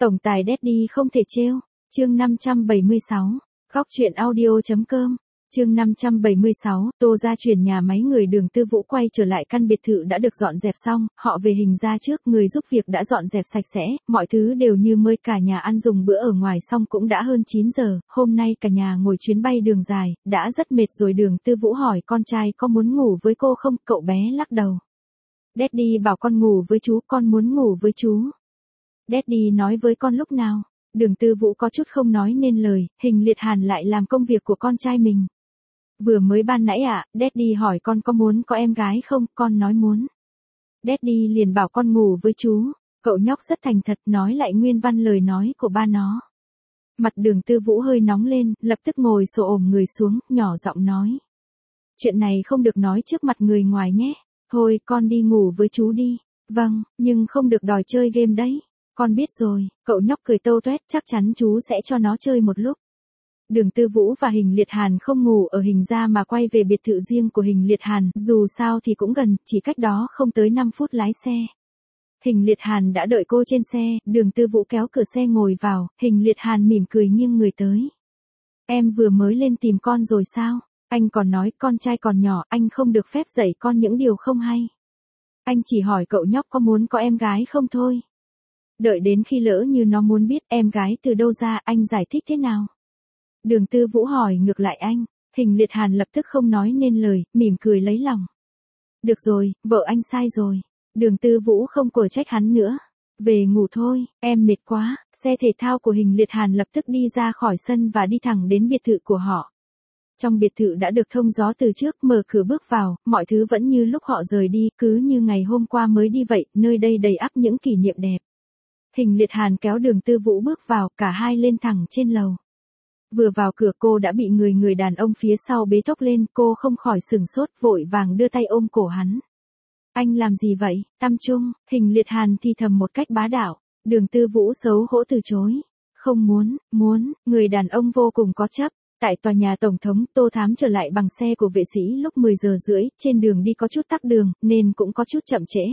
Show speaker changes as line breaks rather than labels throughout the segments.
Tổng tài Daddy không thể trêu. Chương 576. Góc truyện audio.com. Chương 576, Tô gia chuyển nhà máy người Đường Tư Vũ quay trở lại căn biệt thự đã được dọn dẹp xong, họ về hình ra trước, người giúp việc đã dọn dẹp sạch sẽ, mọi thứ đều như mới, cả nhà ăn dùng bữa ở ngoài xong cũng đã hơn 9 giờ, hôm nay cả nhà ngồi chuyến bay đường dài, đã rất mệt rồi. Đường Tư Vũ hỏi con trai có muốn ngủ với cô không, cậu bé lắc đầu. Daddy bảo con ngủ với chú, con muốn ngủ với chú. Daddy nói với con lúc nào? Đường Tư Vũ có chút không nói nên lời, Hình Liệt Hàn lại làm công việc của con trai mình. Vừa mới ban nãy ạ, Daddy hỏi con có muốn có em gái không, con nói muốn. Daddy liền bảo con ngủ với chú, cậu nhóc rất thành thật nói lại nguyên văn lời nói của ba nó. Mặt Đường Tư Vũ hơi nóng lên, lập tức ngồi xổm ổm người xuống, nhỏ giọng nói. Chuyện này không được nói trước mặt người ngoài nhé, thôi con đi ngủ với chú đi. Vâng, nhưng không được đòi chơi game đấy. Con biết rồi, cậu nhóc cười tâu tuét, chắc chắn chú sẽ cho nó chơi một lúc. Đường Tư Vũ và Hình Liệt Hàn không ngủ ở Hình gia mà quay về biệt thự riêng của Hình Liệt Hàn, dù sao thì cũng gần, chỉ cách đó không tới 5 phút lái xe. Hình Liệt Hàn đã đợi cô trên xe, Đường Tư Vũ kéo cửa xe ngồi vào, Hình Liệt Hàn mỉm cười nghiêng người tới. Em vừa mới lên tìm con rồi sao? Anh còn nói con trai còn nhỏ, anh không được phép dạy con những điều không hay. Anh chỉ hỏi cậu nhóc có muốn có em gái không thôi. Đợi đến khi lỡ như nó muốn biết em gái từ đâu ra, anh giải thích thế nào? Đường Tư Vũ hỏi ngược lại anh, Hình Liệt Hàn lập tức không nói nên lời, mỉm cười lấy lòng. Được rồi, vợ anh sai rồi. Đường Tư Vũ không quở trách hắn nữa. Về ngủ thôi, em mệt quá. Xe thể thao của Hình Liệt Hàn lập tức đi ra khỏi sân và đi thẳng đến biệt thự của họ. Trong biệt thự đã được thông gió từ trước, mở cửa bước vào, mọi thứ vẫn như lúc họ rời đi, cứ như ngày hôm qua mới đi vậy, nơi đây đầy ắp những kỷ niệm đẹp. Hình Liệt Hàn kéo Đường Tư Vũ bước vào, cả hai lên thẳng trên lầu. Vừa vào cửa cô đã bị người đàn ông phía sau bế tóc lên, cô không khỏi sửng sốt, vội vàng đưa tay ôm cổ hắn. Anh làm gì vậy, Tam Trung? Hình Liệt Hàn thì thầm một cách bá đạo. Đường Tư Vũ xấu hổ từ chối. Không muốn, người đàn ông vô cùng có chấp. Tại tòa nhà Tổng thống, Tô Thám trở lại bằng xe của vệ sĩ lúc 10 giờ rưỡi, trên đường đi có chút tắc đường, nên cũng có chút chậm trễ.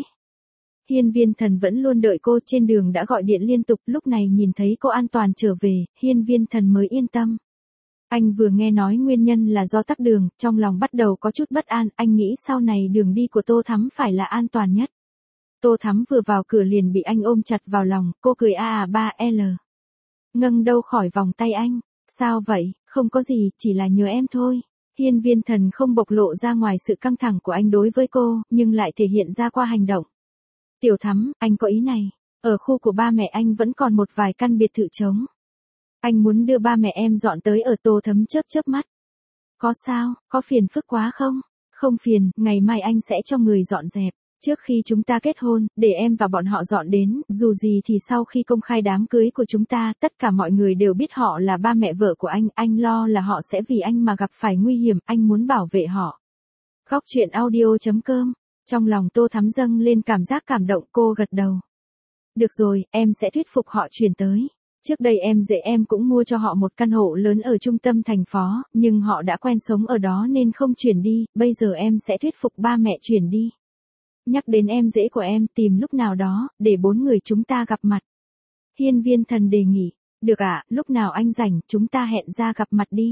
Hiên Viên Thần vẫn luôn đợi cô, trên đường đã gọi điện liên tục, lúc này nhìn thấy cô an toàn trở về, Hiên Viên Thần mới yên tâm. Anh vừa nghe nói nguyên nhân là do tắc đường, trong lòng bắt đầu có chút bất an, anh nghĩ sau này đường đi của Tô Thắm phải là an toàn nhất. Tô Thắm vừa vào cửa liền bị anh ôm chặt vào lòng, cô cười ba L. Ngâng đâu khỏi vòng tay anh. Sao vậy, không có gì, chỉ là nhớ em thôi. Hiên Viên Thần không bộc lộ ra ngoài sự căng thẳng của anh đối với cô, nhưng lại thể hiện ra qua hành động. Tiểu Thắm, anh có ý này. Ở khu của ba mẹ anh vẫn còn một vài căn biệt thự trống. Anh muốn đưa ba mẹ em dọn tới ở. Tô Thắm chớp mắt. Có sao, có phiền phức quá không? Không phiền, ngày mai anh sẽ cho người dọn dẹp. Trước khi chúng ta kết hôn, để em và bọn họ dọn đến, dù gì thì sau khi công khai đám cưới của chúng ta, tất cả mọi người đều biết họ là ba mẹ vợ của anh lo là họ sẽ vì anh mà gặp phải nguy hiểm, anh muốn bảo vệ họ. Góc truyện audio.com. Trong lòng Tô Thắm dâng lên cảm giác cảm động, cô gật đầu. Được rồi, em sẽ thuyết phục họ chuyển tới. Trước đây em cũng mua cho họ một căn hộ lớn ở trung tâm thành phố, nhưng họ đã quen sống ở đó nên không chuyển đi, bây giờ em sẽ thuyết phục ba mẹ chuyển đi. Nhắc đến em dễ của em, tìm lúc nào đó, để 4 người chúng ta gặp mặt. Hiên Viên Thần đề nghị, được ạ, lúc nào anh rảnh, chúng ta hẹn ra gặp mặt đi.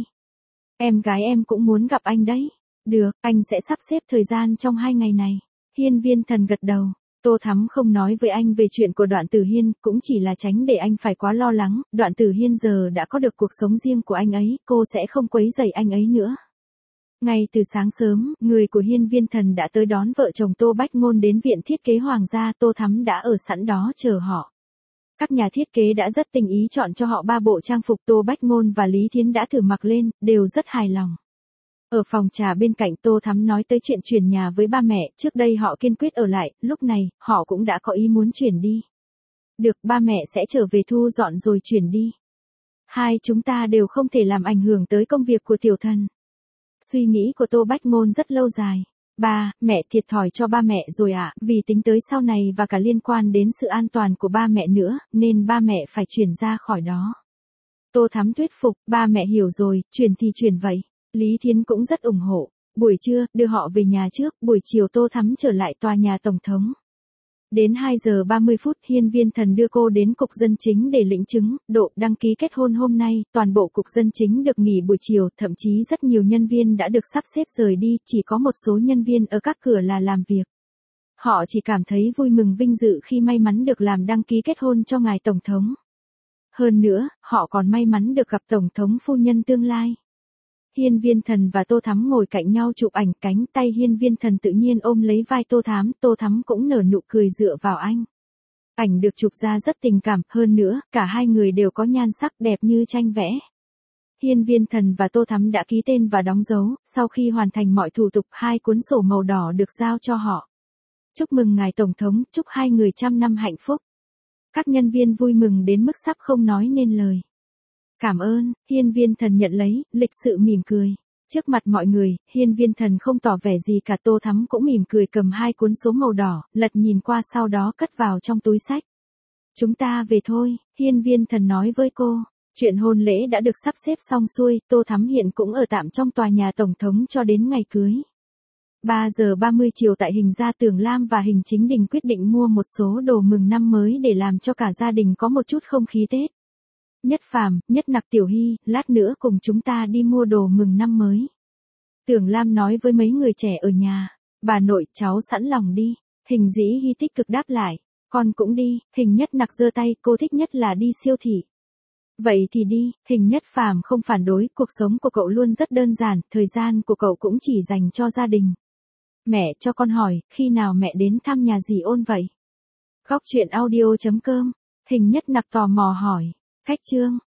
Em gái em cũng muốn gặp anh đấy. Được, anh sẽ sắp xếp thời gian trong 2 ngày này. Hiên Viên Thần gật đầu. Tô Thắm không nói với anh về chuyện của Đoạn Tử Hiên, cũng chỉ là tránh để anh phải quá lo lắng, Đoạn Tử Hiên giờ đã có được cuộc sống riêng của anh ấy, cô sẽ không quấy rầy anh ấy nữa. Ngay từ sáng sớm, người của Hiên Viên Thần đã tới đón vợ chồng Tô Bách Ngôn đến viện thiết kế Hoàng gia, Tô Thắm đã ở sẵn đó chờ họ. Các nhà thiết kế đã rất tình ý chọn cho họ 3 bộ trang phục, Tô Bách Ngôn và Lý Thiến đã thử mặc lên, đều rất hài lòng. Ở phòng trà bên cạnh, Tô Thắm nói tới chuyện chuyển nhà với ba mẹ, trước đây họ kiên quyết ở lại, lúc này, họ cũng đã có ý muốn chuyển đi. Được, ba mẹ sẽ trở về thu dọn rồi chuyển đi. Hai chúng ta đều không thể làm ảnh hưởng tới công việc của tiểu thần. Suy nghĩ của Tô Bách Ngôn rất lâu dài. Ba, mẹ thiệt thòi cho ba mẹ rồi ạ, vì tính tới sau này và cả liên quan đến sự an toàn của ba mẹ nữa, nên ba mẹ phải chuyển ra khỏi đó. Tô Thắm thuyết phục, ba mẹ hiểu rồi, chuyển thì chuyển vậy. Lý Thiến cũng rất ủng hộ. Buổi trưa, đưa họ về nhà trước, buổi chiều Tô Thắm trở lại tòa nhà Tổng thống. Đến 2 giờ 30 phút Hiên Viên Thần đưa cô đến cục dân chính để lĩnh chứng, độ đăng ký kết hôn hôm nay, toàn bộ cục dân chính được nghỉ buổi chiều, thậm chí rất nhiều nhân viên đã được sắp xếp rời đi, chỉ có một số nhân viên ở các cửa là làm việc. Họ chỉ cảm thấy vui mừng vinh dự khi may mắn được làm đăng ký kết hôn cho ngài Tổng thống. Hơn nữa, họ còn may mắn được gặp Tổng thống phu nhân tương lai. Hiên Viên Thần và Tô Thắm ngồi cạnh nhau chụp ảnh, cánh tay Hiên Viên Thần tự nhiên ôm lấy vai Tô Thắm cũng nở nụ cười dựa vào anh. Ảnh được chụp ra rất tình cảm, hơn nữa, cả hai người đều có nhan sắc đẹp như tranh vẽ. Hiên Viên Thần và Tô Thắm đã ký tên và đóng dấu, sau khi hoàn thành mọi thủ tục, 2 cuốn sổ màu đỏ được giao cho họ. Chúc mừng ngài Tổng thống, chúc hai người trăm năm hạnh phúc. Các nhân viên vui mừng đến mức sắp không nói nên lời. Cảm ơn, Hiên Viên Thần nhận lấy, lịch sự mỉm cười. Trước mặt mọi người, Hiên Viên Thần không tỏ vẻ gì cả, Tô Thắm cũng mỉm cười cầm 2 cuốn số màu đỏ, lật nhìn qua sau đó cất vào trong túi xách. Chúng ta về thôi, Hiên Viên Thần nói với cô. Chuyện hôn lễ đã được sắp xếp xong xuôi, Tô Thắm hiện cũng ở tạm trong tòa nhà Tổng thống cho đến ngày cưới. 3 giờ 30 chiều tại Hình Gia Tưởng Lam và Hình Chính Đình quyết định mua một số đồ mừng năm mới để làm cho cả gia đình có một chút không khí Tết. Nhất Phàm, Nhất Nặc, Tiểu Hy, lát nữa cùng chúng ta đi mua đồ mừng năm mới. Tưởng Lam nói với mấy người trẻ ở nhà. Bà nội, cháu sẵn lòng đi. Hình Dĩ Hy tích cực đáp lại. Con cũng đi. Hình Nhất Nặc giơ tay, cô thích nhất là đi siêu thị. Vậy thì đi. Hình Nhất Phàm không phản đối, cuộc sống của cậu luôn rất đơn giản, thời gian của cậu cũng chỉ dành cho gia đình. Mẹ, cho con hỏi, khi nào mẹ đến thăm nhà dì Ôn vậy? Góc truyện audio.com. Hình Nhất Nặc tò mò hỏi. Khách trương.